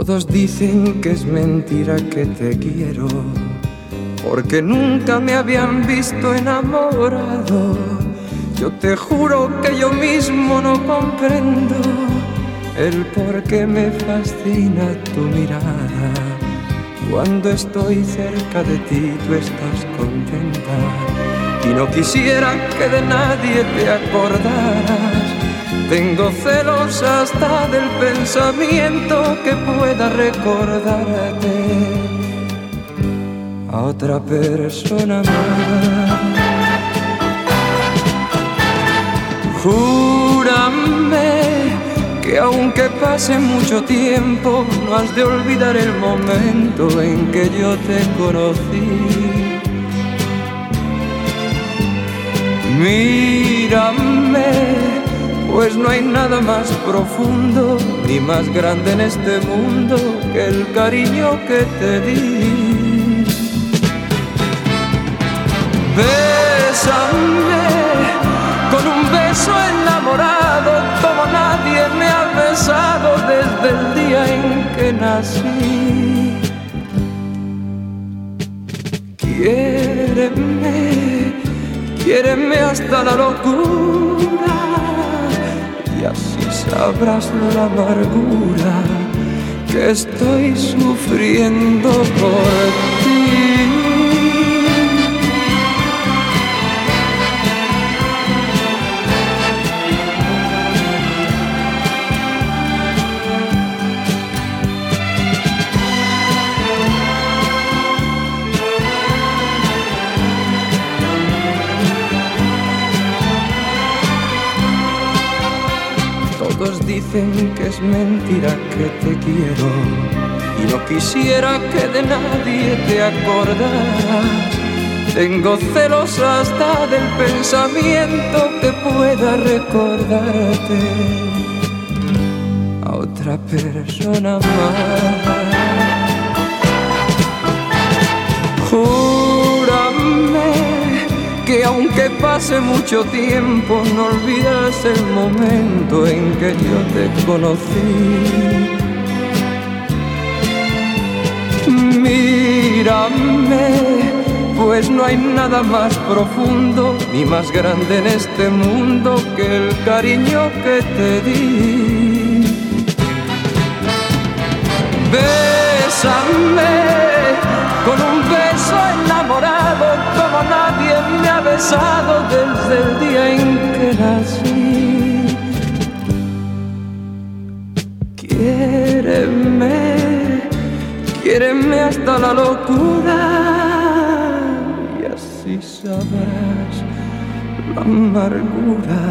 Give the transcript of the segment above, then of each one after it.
Todos dicen que es mentira que te quiero, porque nunca me habían visto enamorado. Yo te juro que yo mismo no comprendo el por qué me fascina tu mirada. Cuando estoy cerca de ti tú estás contenta y no quisiera que de nadie te acordaras. Tengo celos hasta del pensamiento que pueda recordarte a otra persona más. Júrame que aunque pase mucho tiempo no has de olvidar el momento en que yo te conocí. Mírame, pues no hay nada más profundo ni más grande en este mundo que el cariño que te di. Bésame con un beso enamorado como nadie me ha besado desde el día en que nací. Quiéreme, quiéreme hasta la locura y así sabrás la amargura que estoy sufriendo por ti. Dicen que es mentira que te quiero y no quisiera que de nadie te acordaras. Tengo celos hasta del pensamiento que pueda recordarte a otra persona más. Júrame que aunque pase mucho tiempo no olvidas el momento en que yo te conocí. Mírame, pues no hay nada más profundo ni más grande en este mundo que el cariño que te di. Bésame con un beso enamorado como nadie me ha besado desde el día en que nací. Quiéreme, quiéreme hasta la locura y así sabrás la amargura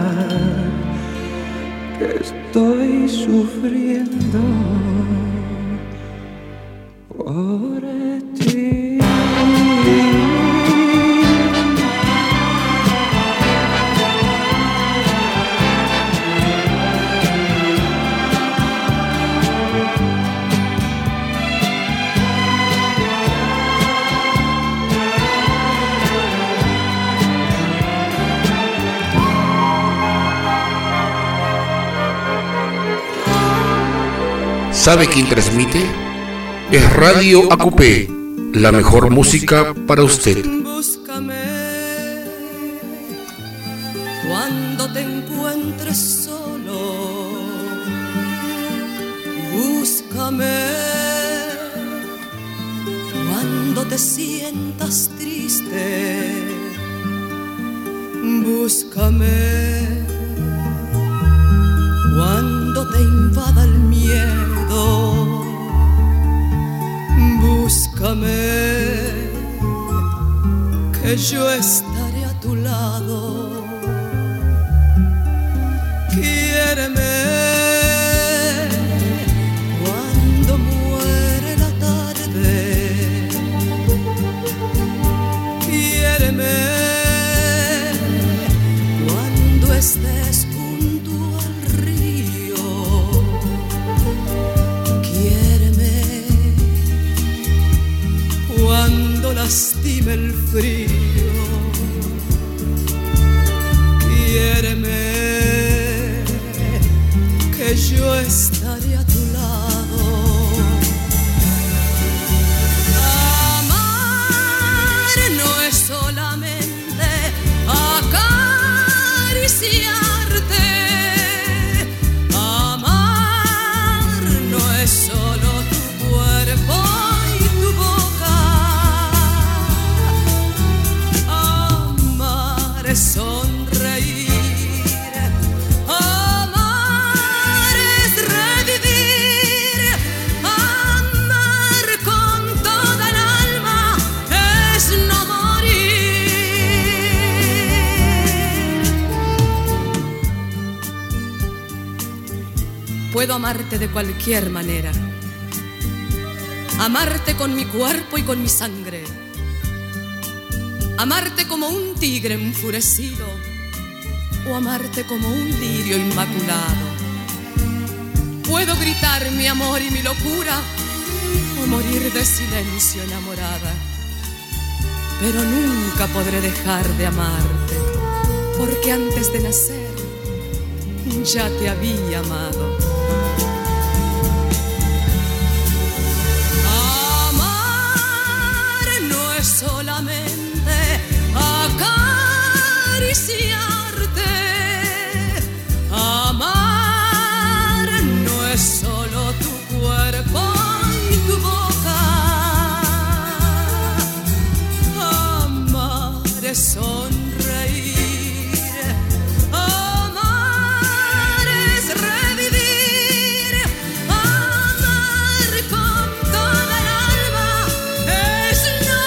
que estoy sufriendo por ti. ¿Sabe quién transmite? Es Radio ACUPE, la mejor música para usted. Búscame cuando te encuentres solo. Búscame cuando te sientas triste. Búscame cuando te invada el miedo. Búscame, que yo estaré a tu lado. Quiéreme cuando muere la tarde. Quiéreme cuando estés junto al río. Quiéreme cuando lastime el frío. Quiéreme, que yo estaré a tu lado. puedo amarte de cualquier manera. Amarte con mi cuerpo y con mi sangre. Amarte como un tigre enfurecido o amarte como un lirio inmaculado. Puedo gritar mi amor y mi locura o morir de silencio enamorada. Pero nunca podré dejar de amarte, porque antes de nacer ya te había amado. Amar no es solamente acariciarte. Amar no es solo tu cuerpo y tu boca. Amar es sonreír. Amar es revivir. Amar con toda el alma es no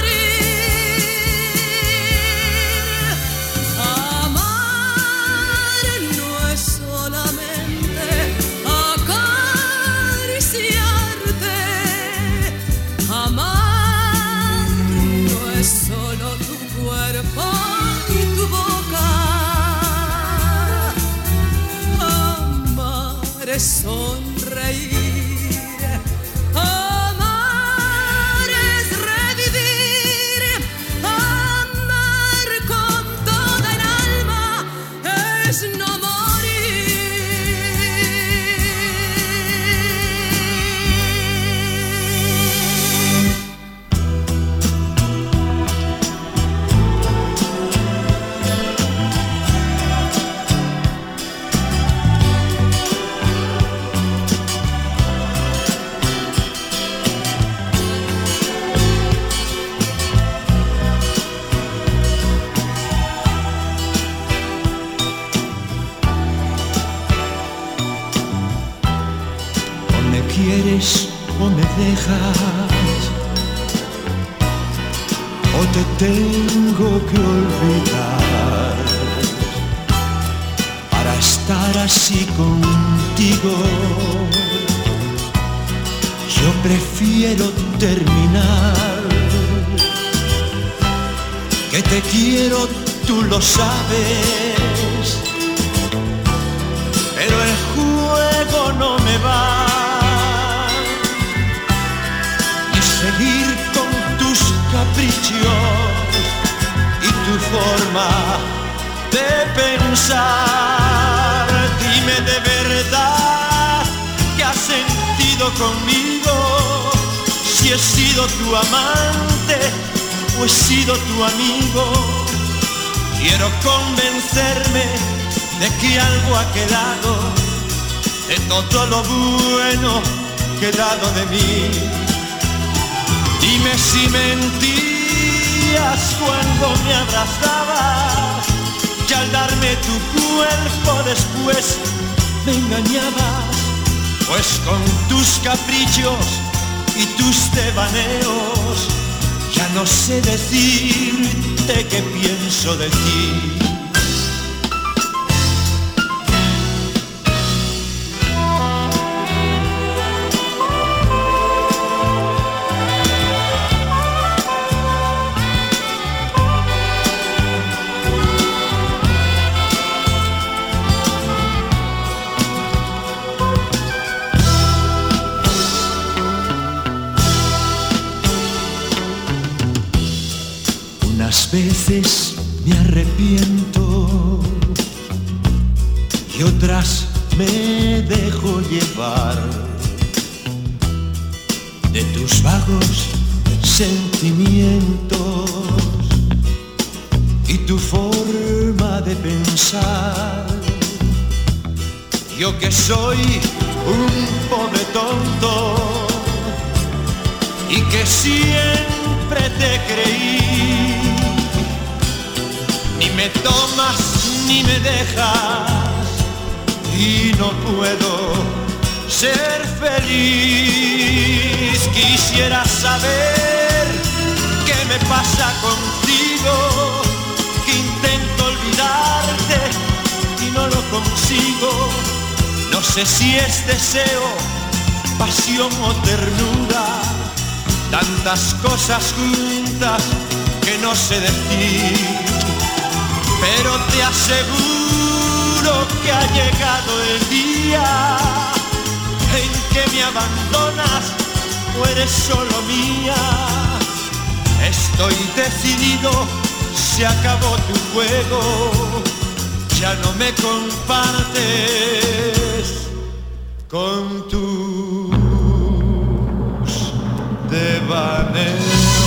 morir. Amar no es solamente acariciarte. Amar no es solo tu cuerpo y tu boca. Amar es sonreír. Amar es revivir. Amar con toda el alma es no morir. O me quieres o me dejas, o te tengo que olvidar para estar así contigo. Yo prefiero terminar. Que te quiero, tú lo sabes, pero el juego no me va. Y seguir con tus caprichos y tu forma de pensar. Dime de verdad qué has sentido conmigo, si he sido tu amante o he sido tu amigo. Quiero convencerme de que algo ha quedado, de todo lo bueno quedado de mí. Dime si mentías cuando me abrazabas, que al darme tu cuerpo después me engañabas. Pues con tus caprichos y tus devaneos ya no sé decirte qué pienso de ti. Unas veces me arrepiento y otras me dejo llevar de tus vagos sentimientos y tu forma de pensar. Yo que soy un pobre tonto y que siempre te creí, ni me tomas ni me dejas y no puedo ser feliz. Quisiera saber qué me pasa contigo, que intento olvidarte y no lo consigo. No sé si es deseo, pasión o ternura, tantas cosas juntas que no sé decir, pero te aseguro que ha llegado el día en que me abandonas o eres solo mía. Estoy decidido, se acabó tu juego, ya no me compartes con tus devaneos.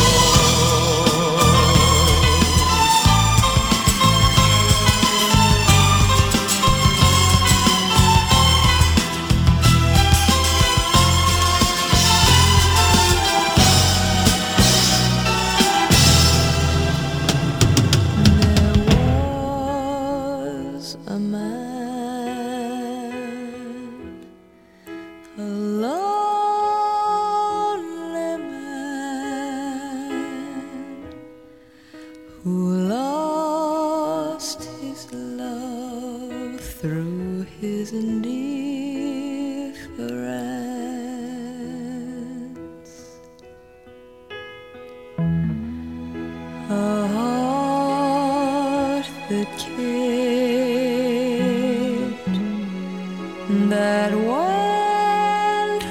That went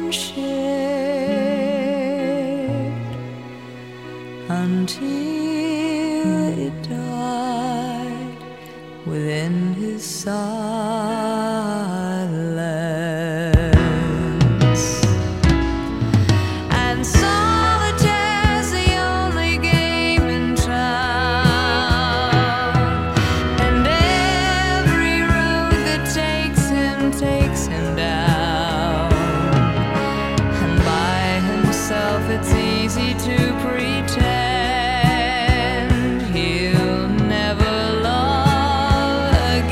unshared until it died within his silence. And solitaire's the only game in town, and every road that takes him down, and by himself it's easy to pretend he'll never love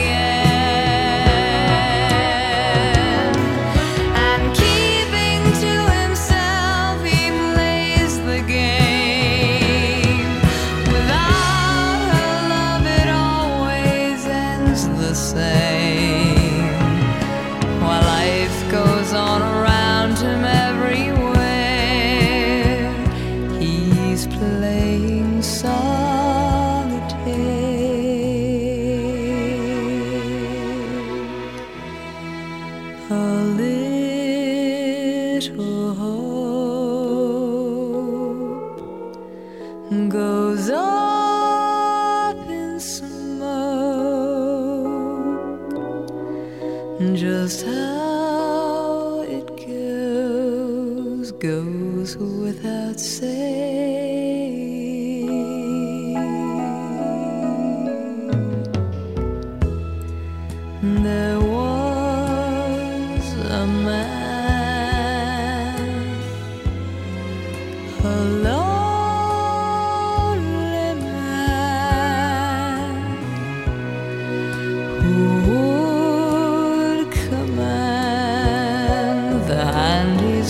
again. And keeping to himself he plays the game. Without her love it always ends the same, while life goes on around him everywhere. He's playing solitaire. A little hope goes up in smoke. Just how it goes without saying. There was a man, a lonely man, who would command the hand he's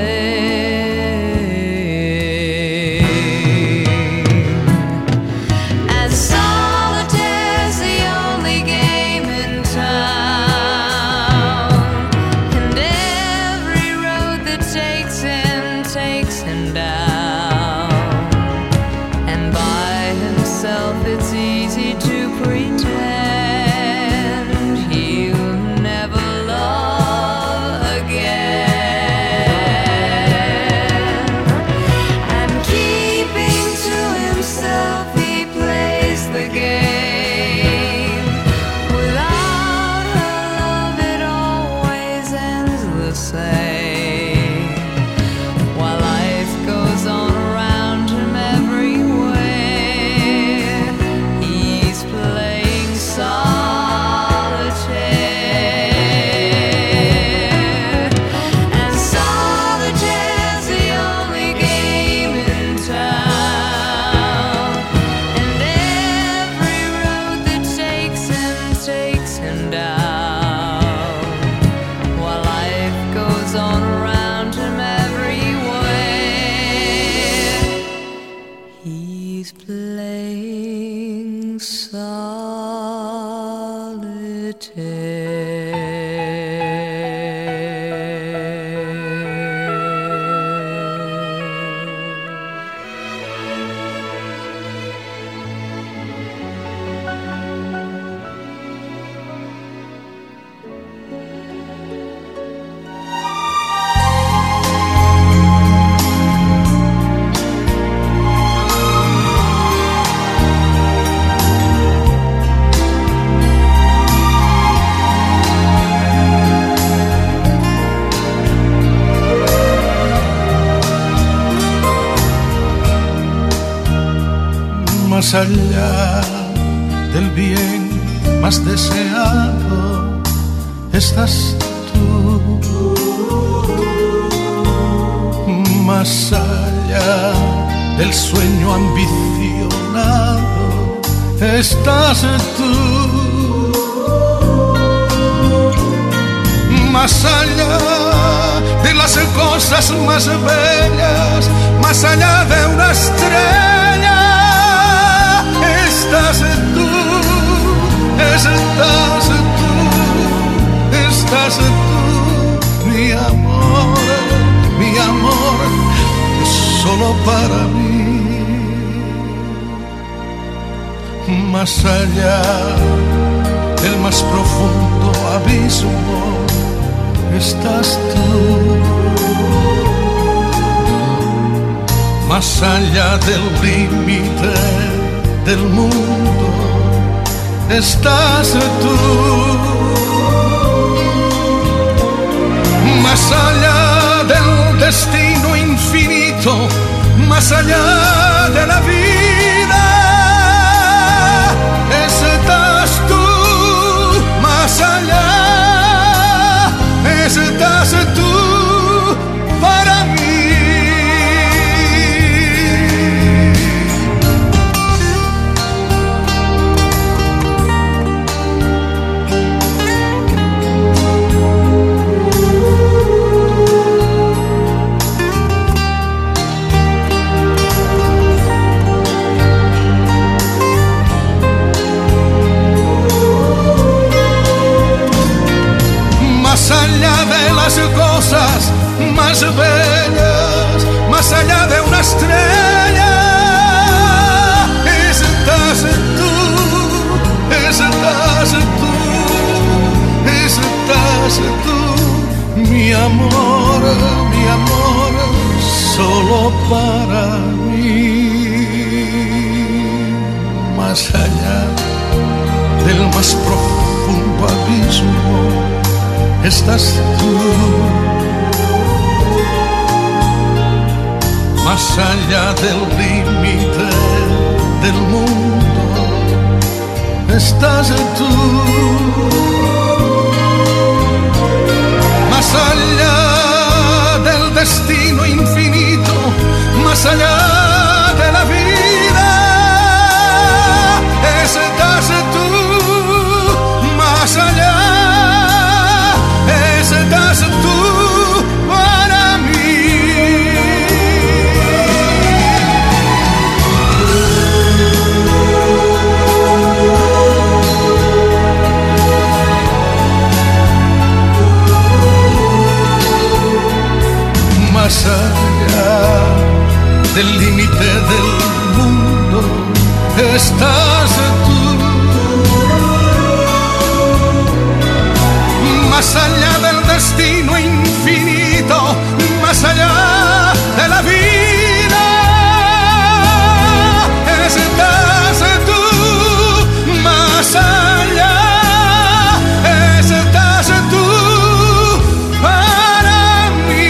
playing. And solitaire's the only game in town, and every road that takes him down, and by himself it's easy to pretend he'll never love again. And keeping to himself he plays the game. Without her love it always ends the same, while life goes on around him everywhere. He's playing solitaire. And solitaire's the only game in town, and every road that takes him down, while life goes on around him everywhere. He's playing solitaire. Más allá del bien más deseado estás tú. Más allá del sueño ambicionado estás tú. Más allá de las cosas más bellas, más allá de una estrella, estás tú, estás tú, estás tú, mi amor, solo para mí. Más allá del más profundo abismo estás tú. Más allá del límite del mundo estás tú. Más allá del destino infinito, más allá de la vida estás tú. Más allá estás tú para mí. Más allá de las cosas más bellas, más allá de una estrella, estás tú, estás tú, estás tú, mi amor, solo para mí. Más allá del más profundo abismo estás tú. Más allá del límite del mundo estás tú. Más allá del destino infinito, más allá de la vida estás tú. Más allá estás tú para mí. Más allá del límite del mundo estás tú. Más allá del destino infinito, más allá de la vida, estás tú. Más allá, estás tú para mí.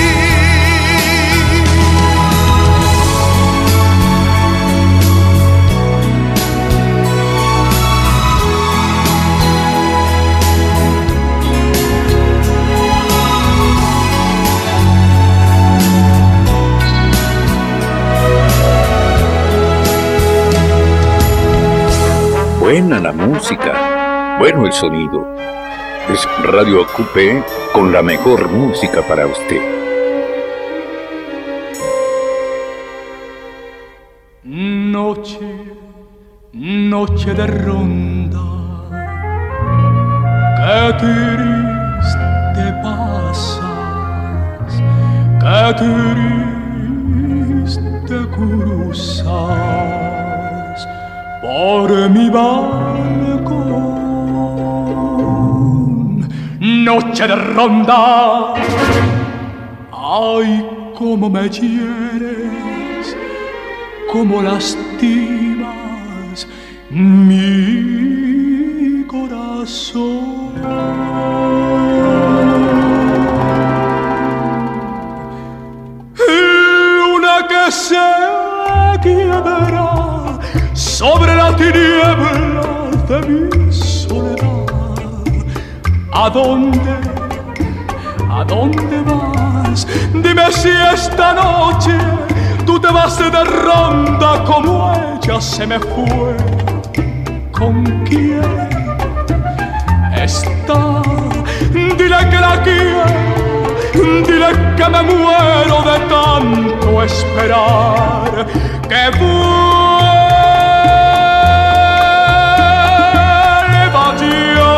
Buena la música, bueno el sonido. Es Radio Acupé con la mejor música para usted. Noche de ronda, qué triste pasas, qué triste cruzas por mi balcón. Noche de ronda, ay, cómo me hieres, cómo lastimas mi corazón. Luna que se quiebra ¿A dónde vas? Dime si esta noche tú te vas de ronda como ella se me fue. ¿Con quién está? Dile que la quiero, dile que me muero de tanto esperar. Que vuelva ya,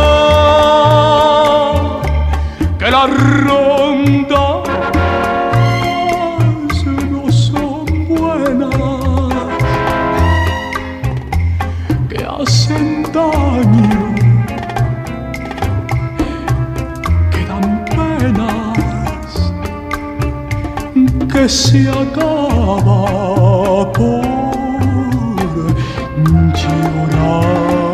que las rondas no son buenas, que hacen daño, que dan penas, que se acaba por llorar.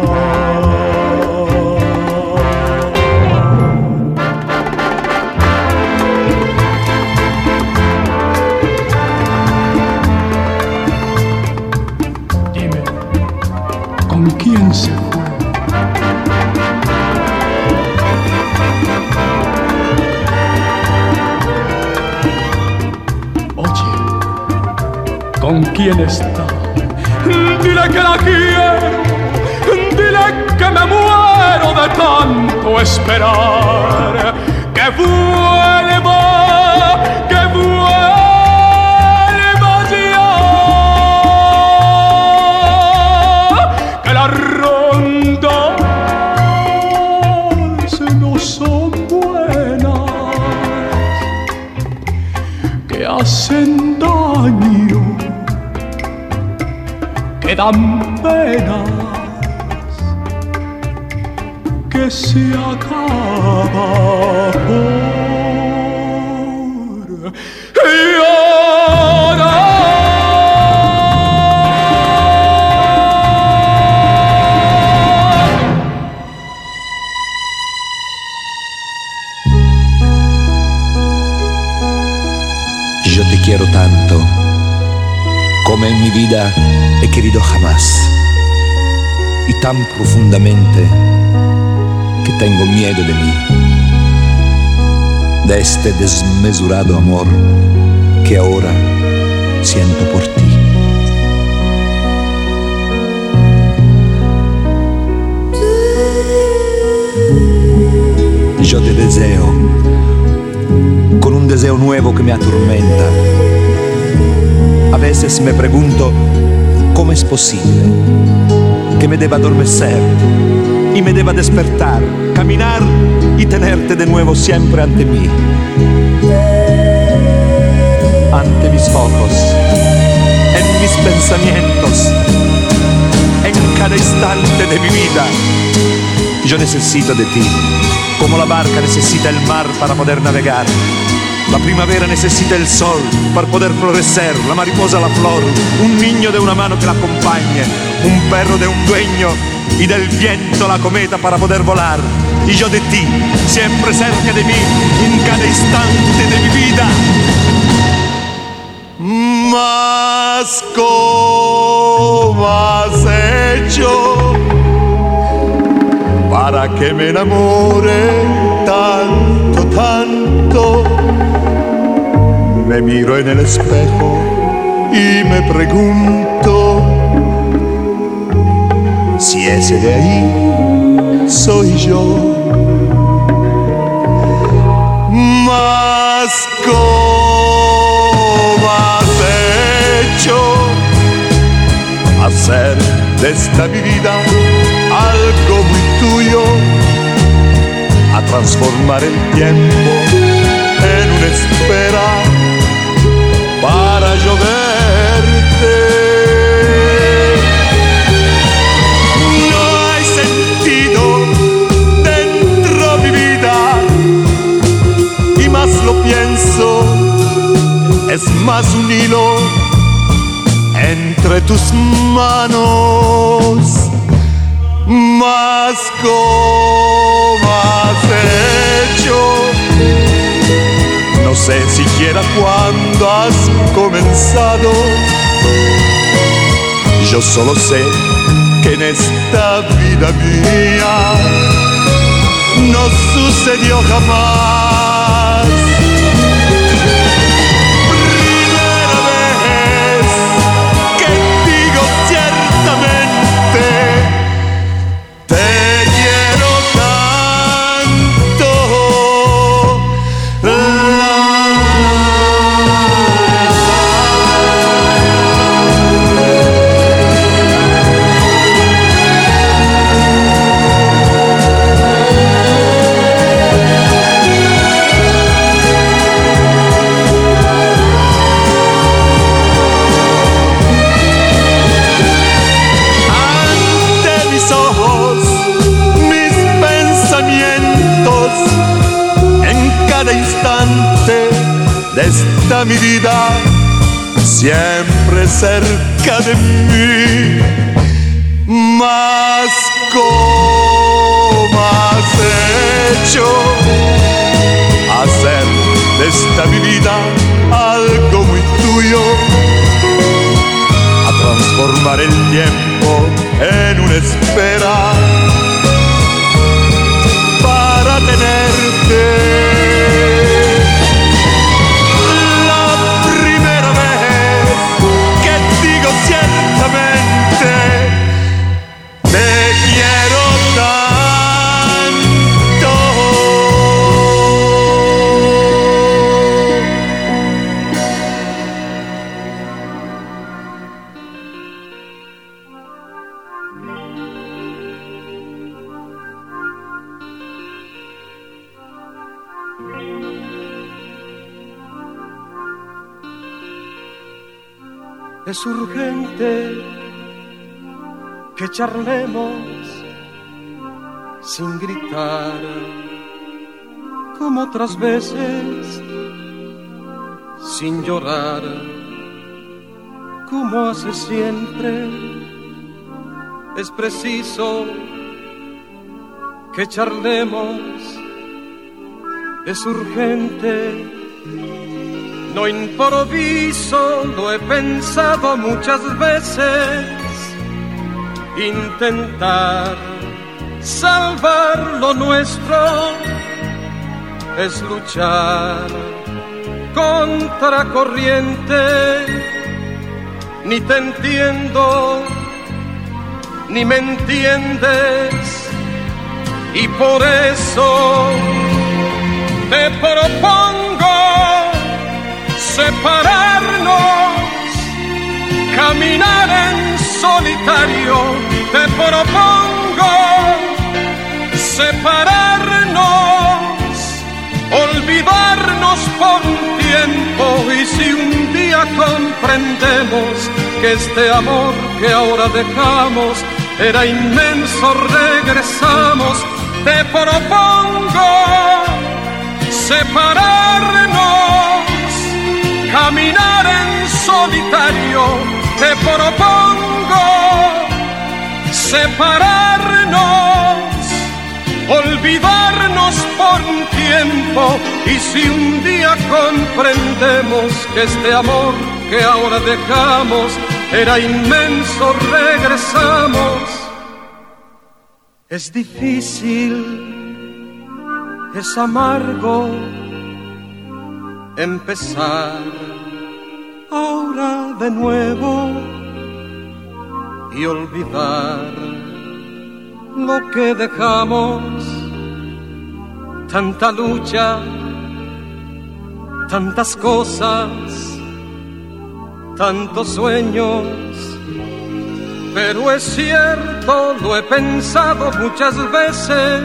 Dime, ¿con quién se fue? Oye, ¿con quién está? Dile que la quiero, dile que me muero de tanto esperar. Que vuelva ya, que las rondas no son buenas, que hacen daño, que dan penas, que se acaba por llorar. Yo te quiero tanto, como en mi vida he querido jamás, y tan profundamente que tengo miedo de mí, de este desmesurado amor que ahora siento por ti. Yo te deseo, con un deseo nuevo que me atormenta. A veces me pregunto cómo es posible que me deba adormecer y me deba despertar, caminar y tenerte de nuevo siempre ante mí, ante mis ojos, en mis pensamientos, en cada instante de mi vida. Yo necesito de ti, como la barca necesita el mar para poder navegar. La primavera necesita el sol para poder florecer, la mariposa la flor, un niño de una mano que la acompañe, un perro de un dueño y del viento la cometa para poder volar. Y yo de ti, siempre cerca de mí, en cada instante de mi vida. Mas ¿cómo has hecho para que me enamore tanto, tanto? Me miro en el espejo y me pregunto si ese de ahí soy yo. Mas ¿cómo has hecho hacer de esta mi vida algo muy tuyo, a transformar el tiempo en una espera para yo verte? No hay sentido dentro de mi vida, y más lo pienso, es más un hilo entre tus manos. Mas ¿cómo has hecho? No sé siquiera cuándo has comenzado. Yo solo sé que en esta vida mía no sucedió jamás. Primera vez que digo ciertamente, te quiero tanto. De esta mi vida, siempre cerca de mí. Mas ¿cómo has hecho hacer de esta mi vida algo muy tuyo? A transformar el tiempo en una espera para tenerte. Es urgente que charlemos sin gritar, como otras veces, sin llorar, como hace siempre. Es preciso que charlemos, es urgente. No improviso, lo he pensado muchas veces. Intentar salvar lo nuestro es luchar contra corriente. Ni te entiendo, ni me entiendes, y por eso te propongo separarnos, caminar en solitario. Te propongo separarnos, olvidarnos por un tiempo. Y si un día comprendemos que este amor que ahora dejamos era inmenso, regresamos. Te propongo separarnos, caminar en solitario. Te propongo separarnos, olvidarnos por un tiempo. Y si un día comprendemos que este amor que ahora dejamos era inmenso, regresamos. Es difícil, es amargo empezar ahora de nuevo y olvidar lo que dejamos. Tanta lucha, tantas cosas, tantos sueños. Pero es cierto, lo he pensado muchas veces.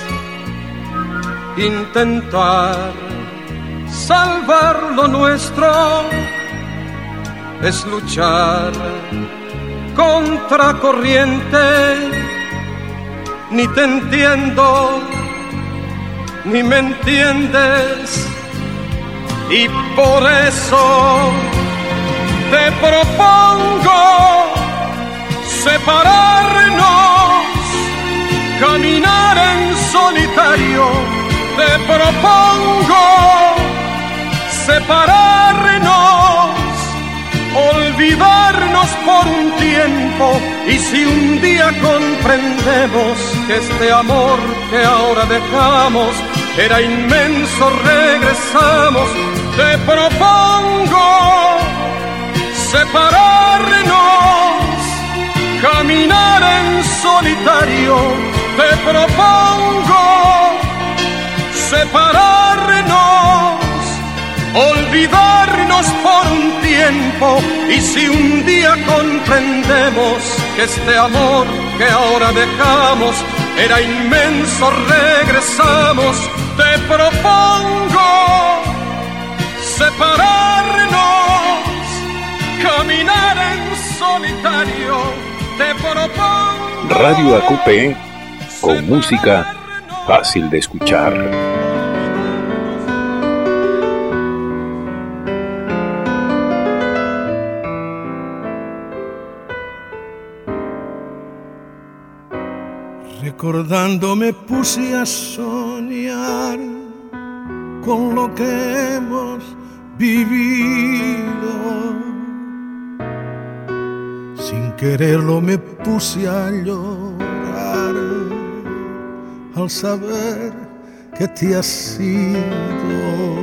Intentar salvar lo nuestro es luchar contra corriente. Ni te entiendo, ni me entiendes, y por eso te propongo separarnos, caminar en solitario. Te propongo separarnos, olvidarnos por un tiempo. tiempo. Y si un día comprendemos que este amor que ahora dejamos era inmenso, regresamos. Te propongo separarnos, caminar en solitario. Te propongo separarnos, olvidarnos por un tiempo. Y si un día comprendemos que este amor que ahora dejamos era inmenso, regresamos. Te propongo separarnos, caminar en solitario. Te propongo Radio ACUPE, con música fácil de escuchar. Recordando me puse a soñar con lo que hemos vivido. Sin quererlo me puse a llorar al saber que te has ido.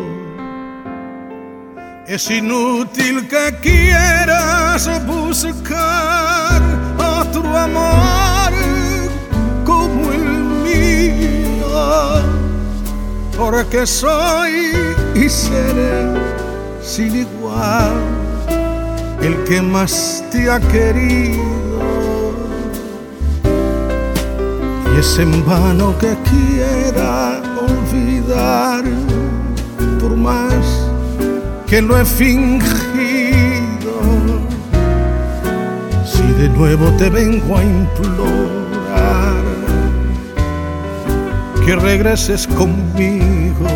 Es inútil que quieras buscar otro amor como el mío, porque soy y seré sin igual el que más te ha querido. Y es en vano que quiera olvidar, por más que lo he fingido. Si de nuevo te vengo a implorar que regreses conmigo,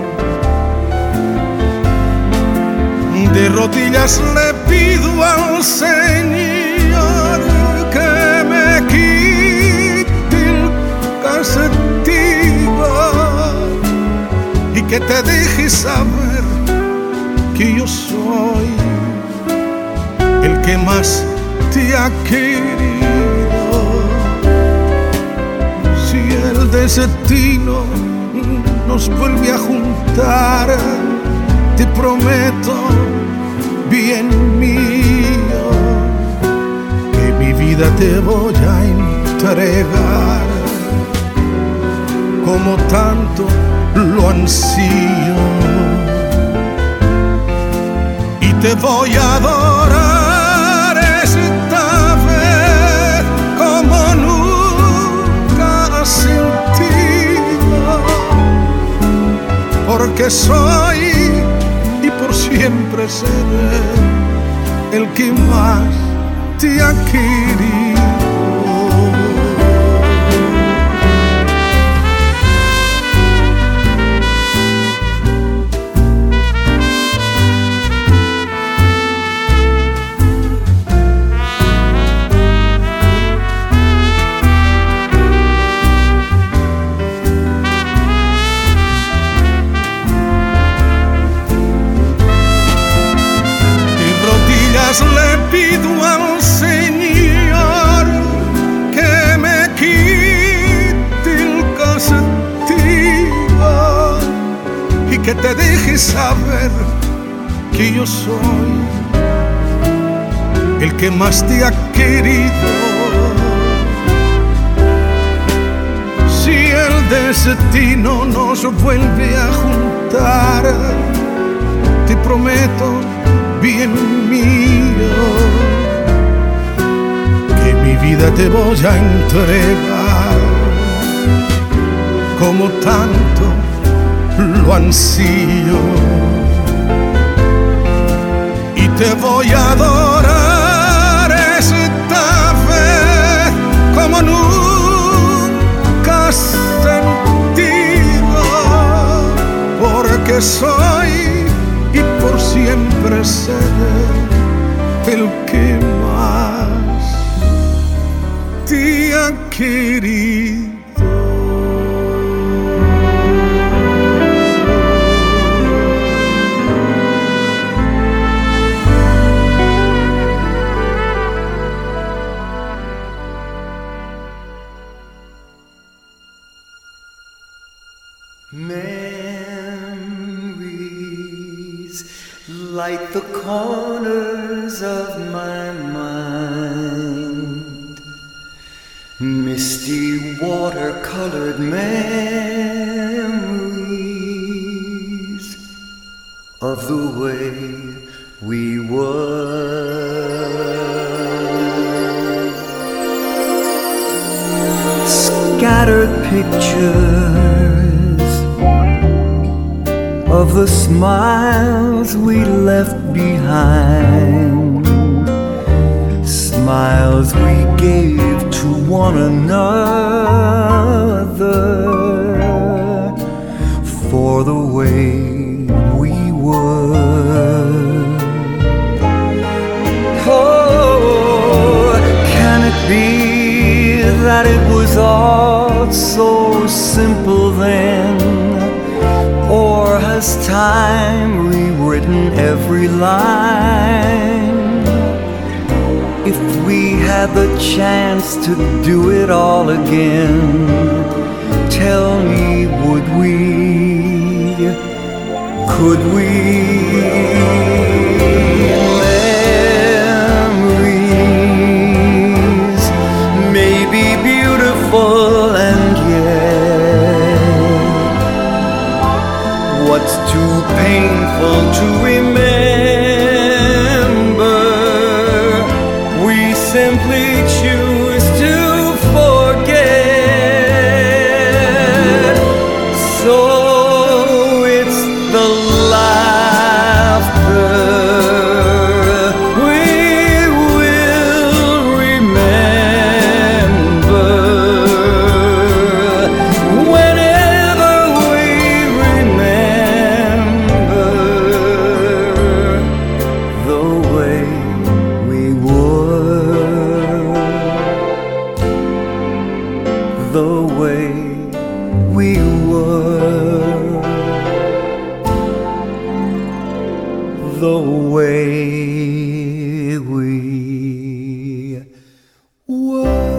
de rodillas le pido al Señor que me quite el castigo y que te deje saber que yo soy el que más te ha querido. Si el destino nos vuelve a juntar, te prometo, bien mío, que mi vida te voy a entregar como tanto lo ansío. Y te voy a adorar esta vez como nunca has sentido, porque soy y por siempre seré el que más te ha querido. Le pido al Señor que me quite el castigo y que te deje saber que yo soy el que más te ha querido. Si el destino nos vuelve a juntar, te prometo, bien mío, que mi vida te voy a entregar como tanto lo ansío. Y te voy a adorar esta vez como nunca has sentido, porque soy y por siempre seré el que más te ha querido. light the corners of my mind. Misty watercolored memories of the way we were. Scattered pictures of the smiles we left behind, smiles we gave to one another for the way we were. Oh, can it be that it was all so simple then? Or has time rewritten every line? If we had the chance to do it all again, tell me, would we? Could we? Memories may be beautiful and yet what's too painful to remember, we simply choose to forget. So it's the laughter we will remember whenever we remember the way we were, the way we were, the way we were.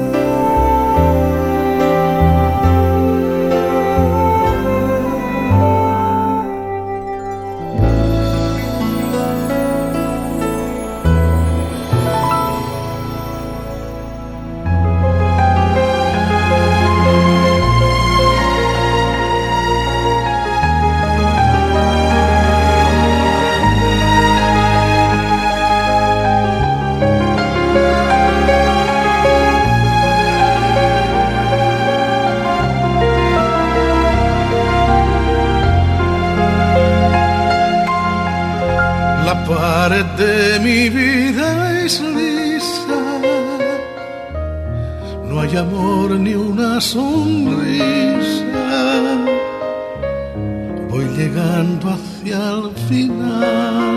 La pared de mi vida es lisa, no hay amor ni una sonrisa. Voy llegando hacia el final,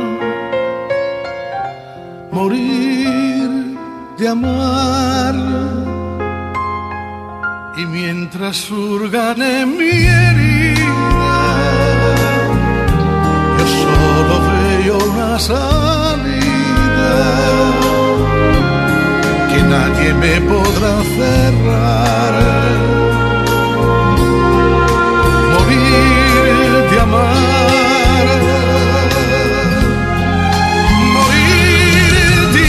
morir de amar. Y mientras surgan en mi herida, yo solo veo una salida que nadie me podrá cerrar. Morir de amar, morir de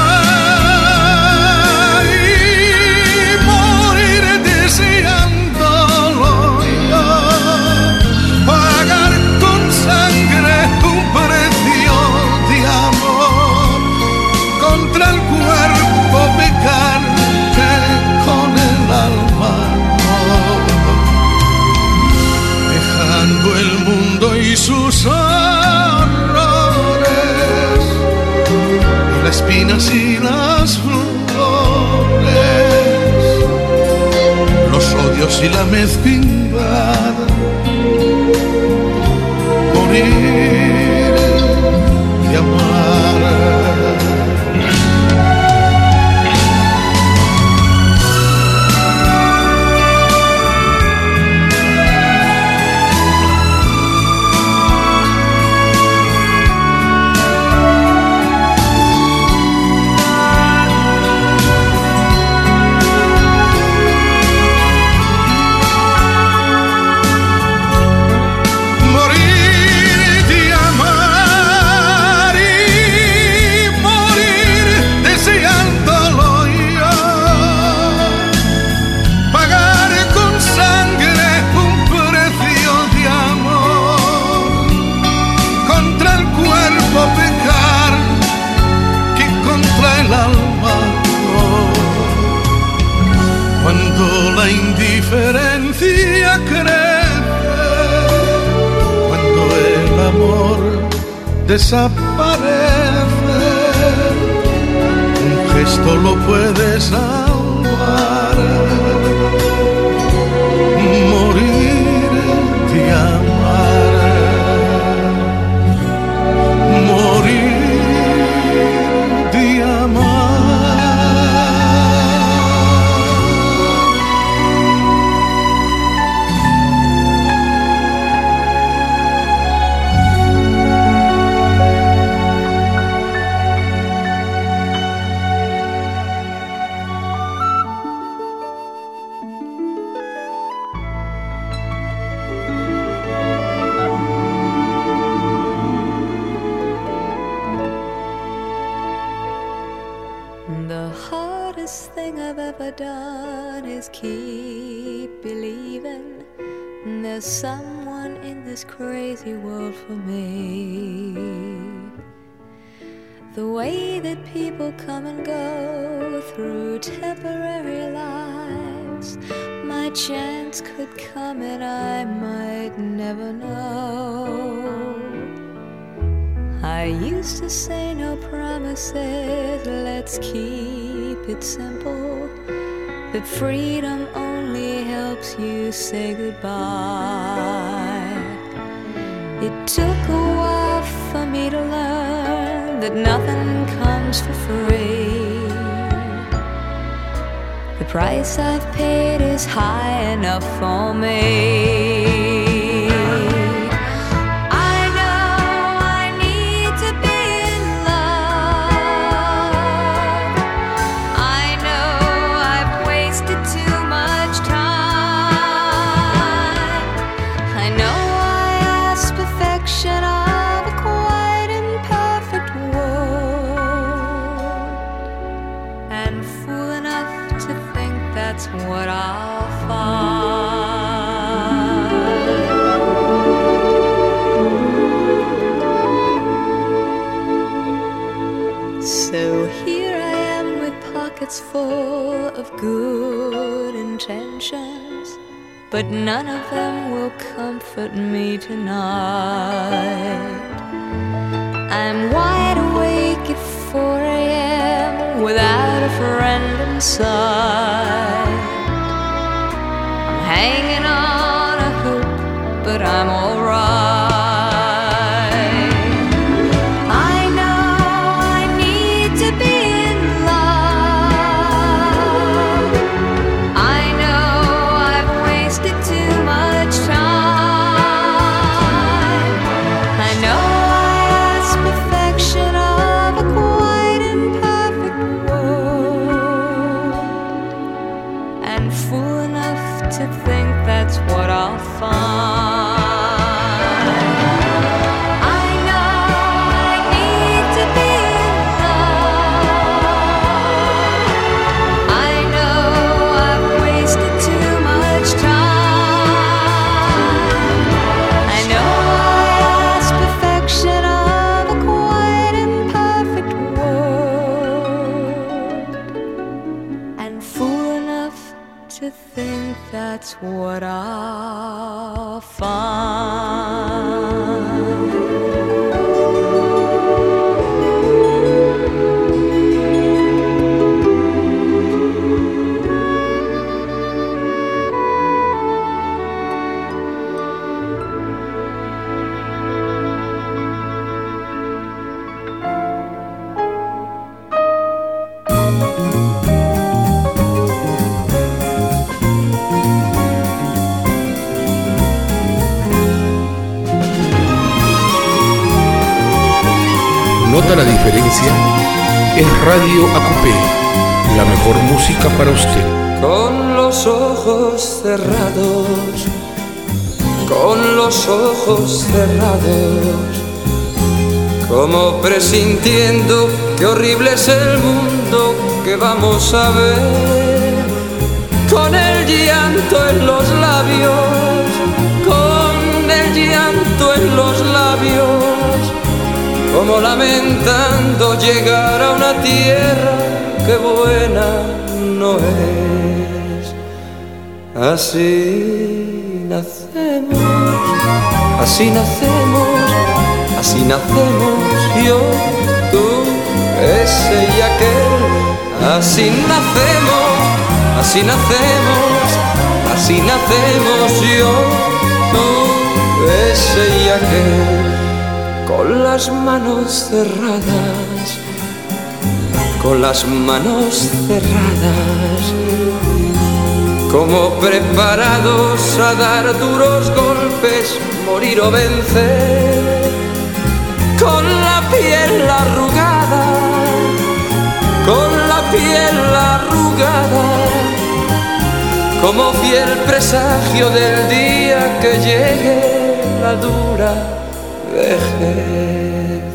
amar y morir deseándolo yo. Pagar con sangre un precio de amor, contra el cuerpo pecar con el alma, dejando el mundo y sus horrores, y las espinas y las flores, los odios y la mezquindad. Morir de amar. Morir de La indiferencia crece cuando el amor desaparece. Un gesto lo puede salvar. Morir de amar. Morir de amar. Done is keep believing there's someone in this crazy world for me. The way that people come and go through temporary lives, my chance could come and I might never know. I used to say no promises, let's keep it simple. But freedom only helps you say goodbye. It took a while for me to learn that nothing comes for free. The price I've paid is high enough for me. What I'll find. So here I am with pockets full of good intentions, but none of them will comfort me tonight. I'm wide awake at 4 a.m. without a friend in sight. Hanging on a hoop, but I'm alright. I know I need to be in love. I know I've wasted too much time. I know I ask perfection of a quite imperfect world, and fool enough to think that's what I'll find. I know I need to be in love. I know I've wasted too much time. I know I ask perfection of a quite imperfect world, and fool enough to think that's what I'll find. ¿Nota la diferencia? Es Radio AQP, la mejor música para usted. Con los ojos cerrados, con los ojos cerrados, como presintiendo que horrible es el mundo que vamos a ver, con el llanto en los labios, con el llanto en los labios, como lamentando llegar a una tierra que buena no es. Así nacemos, así nacemos, así nacemos yo, tú, ese y aquel. Así nacemos, así nacemos, así nacemos yo, tú, ese y aquel. Con las manos cerradas, con las manos cerradas, como preparados a dar duros golpes, morir o vencer. Con la piel arrugada, con la piel arrugada, como fiel presagio del día que llegue la dura vejez.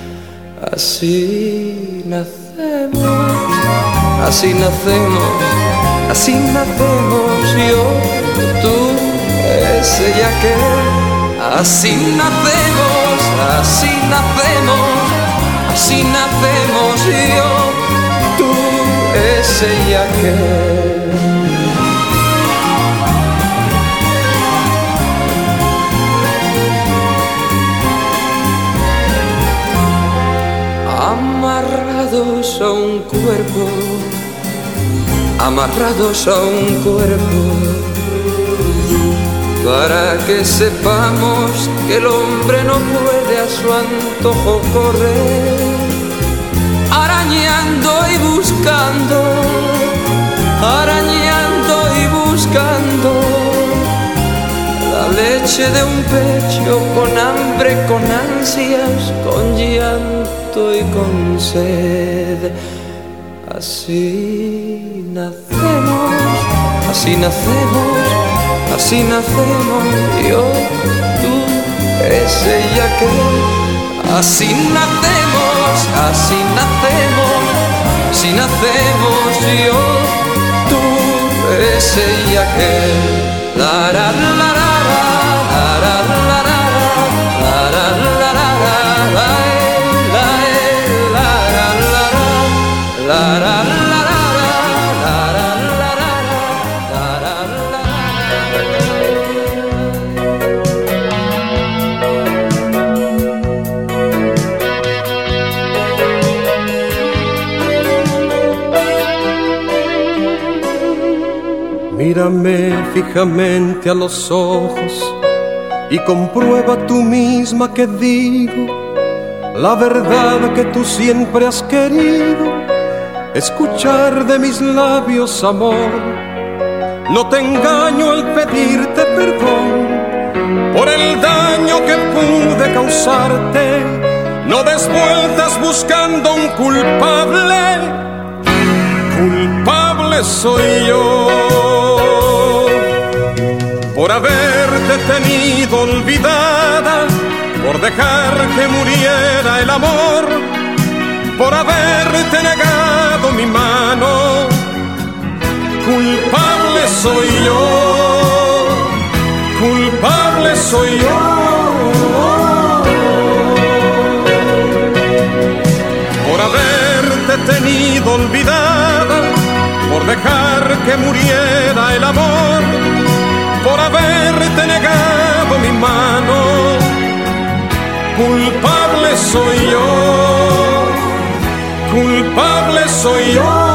Así nacemos, así nacemos, así nacemos yo, tú, ese y aquel. Así nacemos, así nacemos, así nacemos yo, tú, ese y aquel. Amarrados a un cuerpo, amarrados a un cuerpo, para que sepamos que el hombre no puede a su antojo correr, arañando y buscando, arañando y buscando la leche de un pecho, con hambre, con ansias, con llanto y con sed. Así nacemos, así nacemos, así nacemos yo, tú, ese y aquel. Así nacemos, así nacemos, así nacemos yo, tú, ese y aquel. La la la la la la la la la la la Mírame fijamente a los ojos y comprueba tú misma que digo la verdad que tú siempre has querido escuchar de mis labios, amor. No te engaño al pedirte perdón por el daño que pude causarte. No des vueltas buscando un culpable, culpable soy yo por haberte tenido olvidada, por dejar que muriera el amor, por haberte negado mi mano. Culpable soy yo, culpable soy yo. Por haberte tenido olvidada, por dejar que muriera el amor, por haberte negado mi mano. Culpable soy yo, culpable soy yo.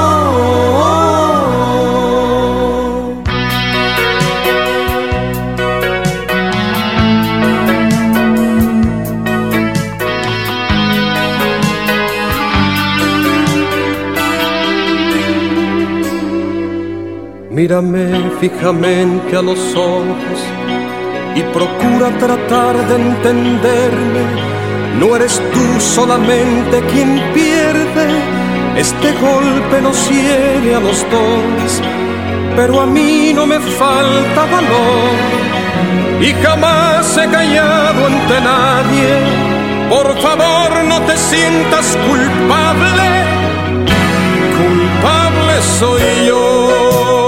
Mírame fijamente a los ojos y procura tratar de entenderme. No eres tú solamente quien pierde, este golpe nos hiere a los dos, pero a mí no me falta valor y jamás he callado ante nadie. Por favor no te sientas culpable, culpable soy yo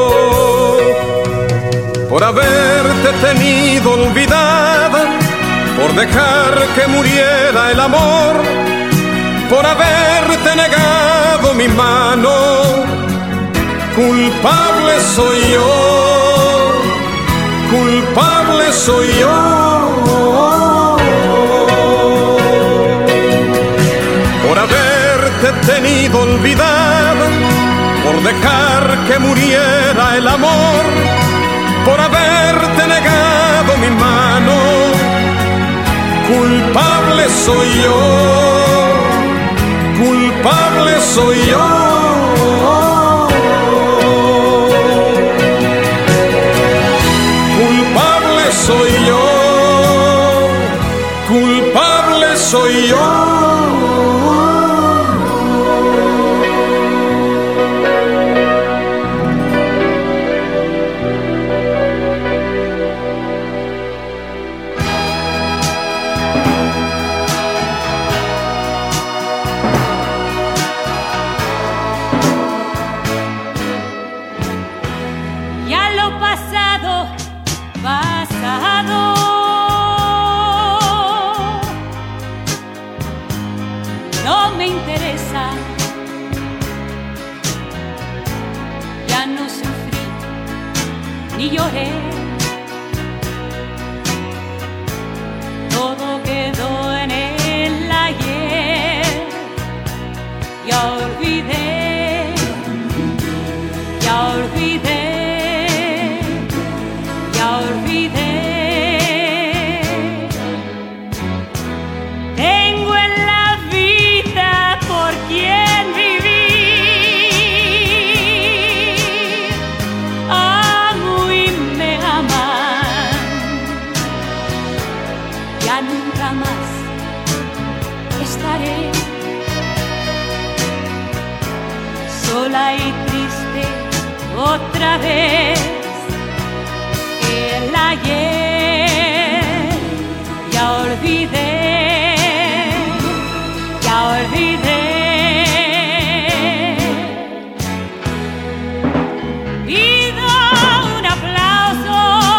por haberte tenido olvidada, por dejar que muriera el amor, por haberte negado mi mano. Culpable soy yo, culpable soy yo. Por haberte tenido olvidado, por dejar que muriera el amor, por haberte negado mi mano. Culpable soy yo, culpable soy yo. Culpable soy yo, culpable soy yo. Ni lloré, todo quedó en el ayer. Ya olvidé, ya olvidé, ya olvidé. Tengo en la vida por quien vivir. Ya nunca más estaré sola y triste otra vez. El ayer ya olvidé, ya olvidé. Pido un aplauso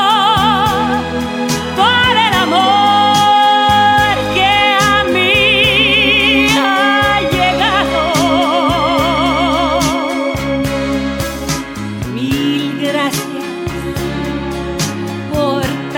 por el amor que a mí ha llegado. Mil gracias por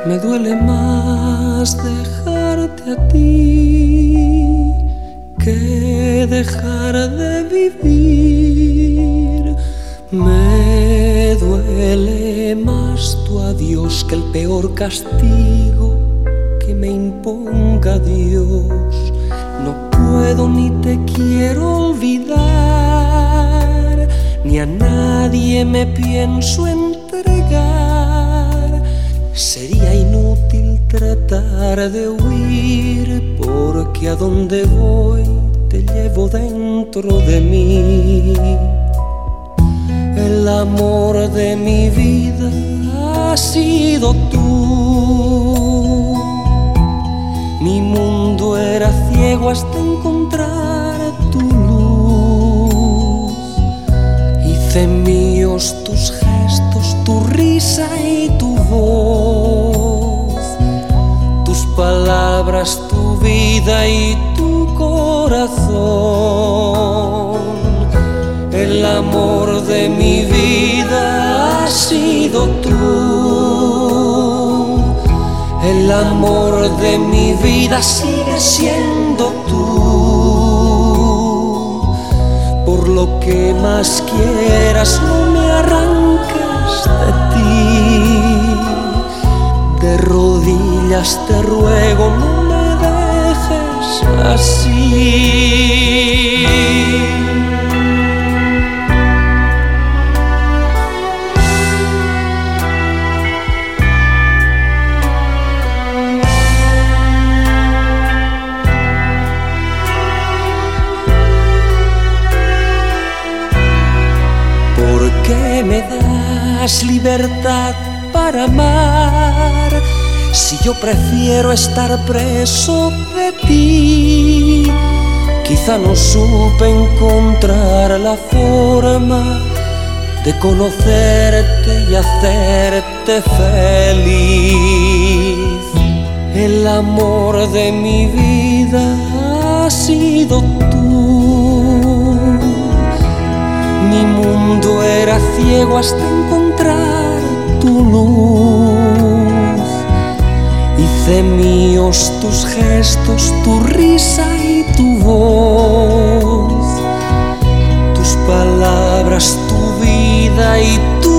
Me duele más dejarte a ti que dejar de vivir. Me duele más tu adiós que el peor castigo que me imponga Dios. No puedo ni te quiero olvidar, ni a nadie me pienso entregar. Sería inútil tratar de huir, porque a donde voy te llevo dentro de mí. El amor de mi vida has sido tú. Mi mundo era ciego hasta encontrar tu luz. Hice míos tus gestos, tu risa y tu voz, tus palabras, tu vida y tu corazón. El amor de mi vida has sido tú. El amor de mi vida sigue siendo tú. Por lo que más quieras, no me arranques de ti. De rodillas te ruego, no me dejes así. Me das libertad para amar, si yo prefiero estar preso de ti. Quizá no supe encontrar la forma de conocerte y hacerte feliz. El amor de mi vida ha sido tú. Mi mundo era ciego hasta encontrar tu luz. Hice míos tus gestos, tu risa y tu voz, tus palabras, tu vida y tu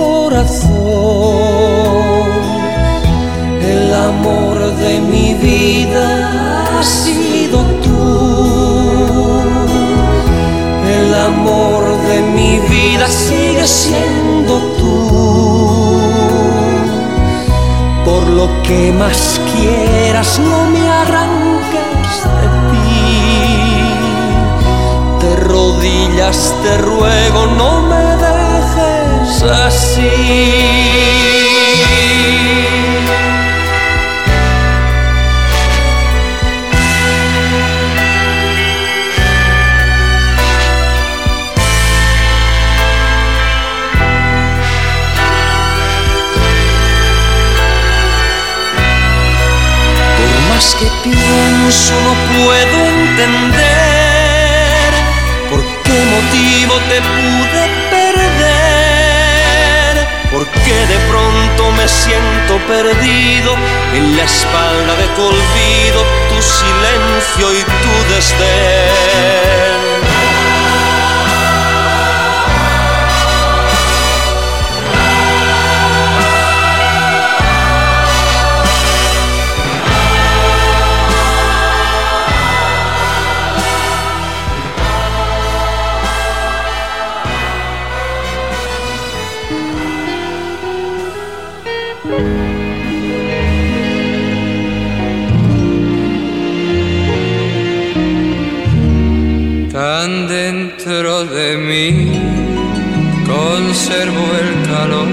corazón. El amor de mi vida ha sido tú. El amor de mi vida sigue siendo tú. Por lo que más quieras, no me arranques de ti. De rodillas te ruego, no me dejes así. Más que pienso no puedo entender por qué motivo te pude perder, porque de pronto me siento perdido en la espalda de tu olvido, tu silencio y tu desdén. Tan dentro de mí conservo el calor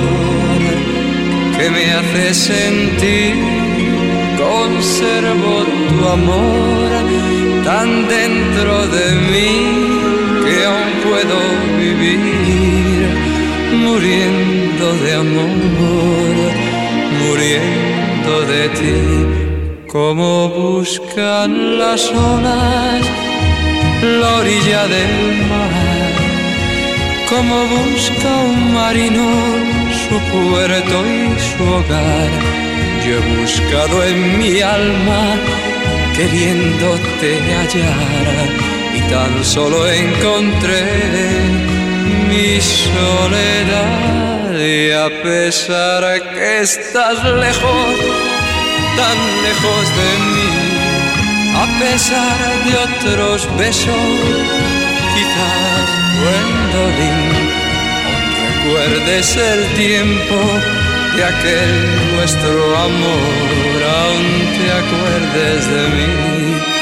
que me hace sentir, conservo tu amor tan dentro de mí que aún puedo vivir muriendo de amor, muriendo de ti, como buscan las olas la orilla del mar, como busca un marino su puerto y su hogar, Yo he buscado en mi alma queriéndote hallar y tan solo encontré mi soledad. Y a pesar que estás lejos, tan lejos de mí, a pesar de otros besos, quizás Gwendolyn, aún recuerdes el tiempo de aquel nuestro amor, aún te acuerdes de mí.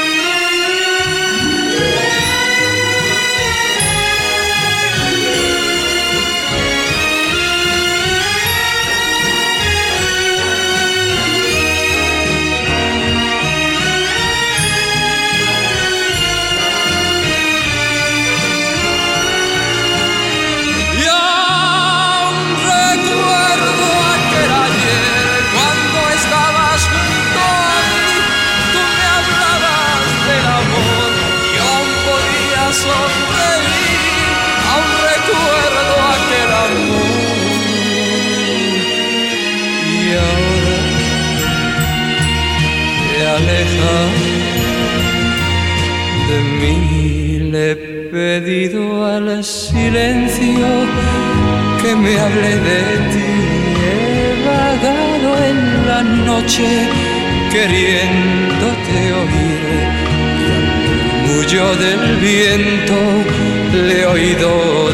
De mí le he pedido al silencio que me hable de ti. He vagado en la noche queriéndote oír y al murmullo del viento le he oído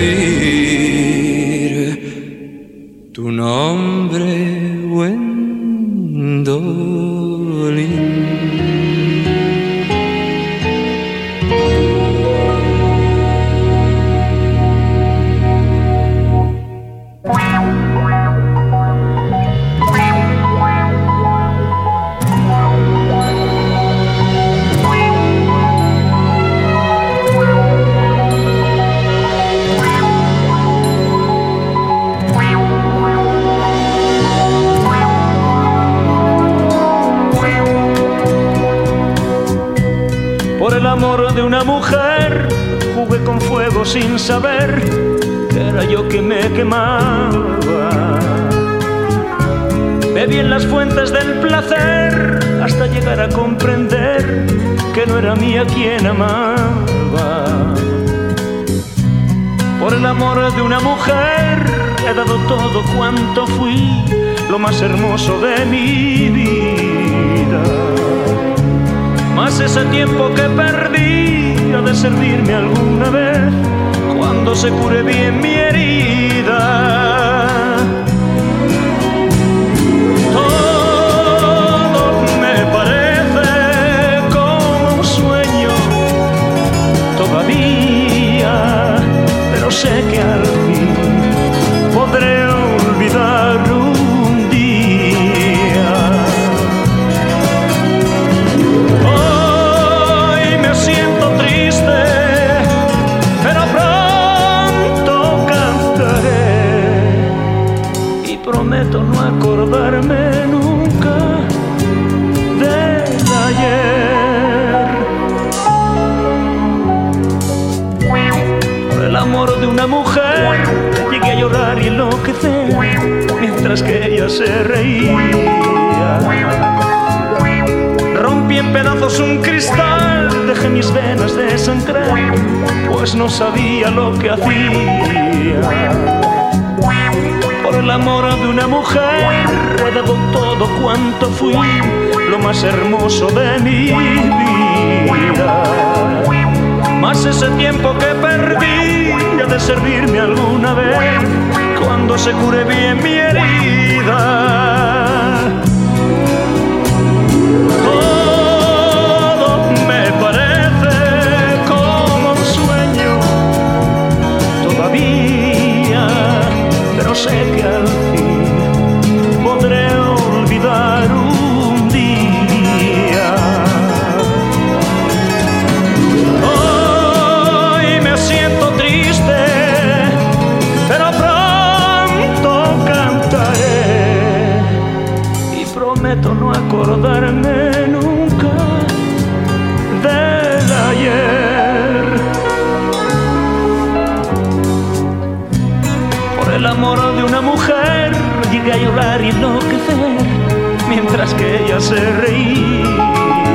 decir tu nombre, Gwendolyn. De una mujer jugué con fuego sin saber que era yo que me quemaba. Bebí en las fuentes del placer hasta llegar a comprender que no era mía quien amaba. Por el amor de una mujer he dado todo cuanto fui, lo más hermoso de mi vida. Mas ese tiempo que perdí ha de servirme alguna vez cuando se cure bien mi herida. Todo me parece como un sueño todavía, pero sé que al fin podré olvidar un día. Siento triste, pero pronto cantaré y prometo no acordarme nunca del ayer. Por el amor de una mujer llegué a llorar y enloquecer mientras que ella se reía. Rompí en pedazos un cristal, dejé mis venas desangrar, pues no sabía lo que hacía. Por el amor de una mujer he dado todo cuanto fui, lo más hermoso de mi vida. Mas ese tiempo que perdí ha de servirme alguna vez cuando se cure bien mi herida. Pero sé que al fin podré olvidar un día. Hoy me siento triste, pero pronto cantaré y prometo no acordarme nunca del ayer. El amor de una mujer llegué a llorar y enloquecer mientras que ella se reía.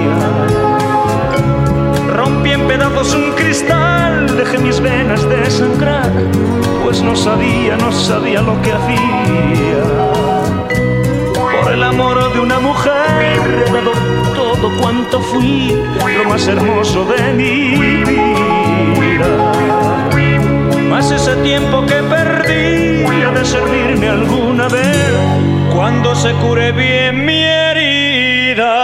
Rompí en pedazos un cristal, dejé mis venas desangrar, pues no sabía lo que hacía. Por el amor de una mujer he dado todo cuanto fui, lo más hermoso de mi vida. Mas ese tiempo que perdí ha de servirme alguna vez cuando se cure bien mi herida.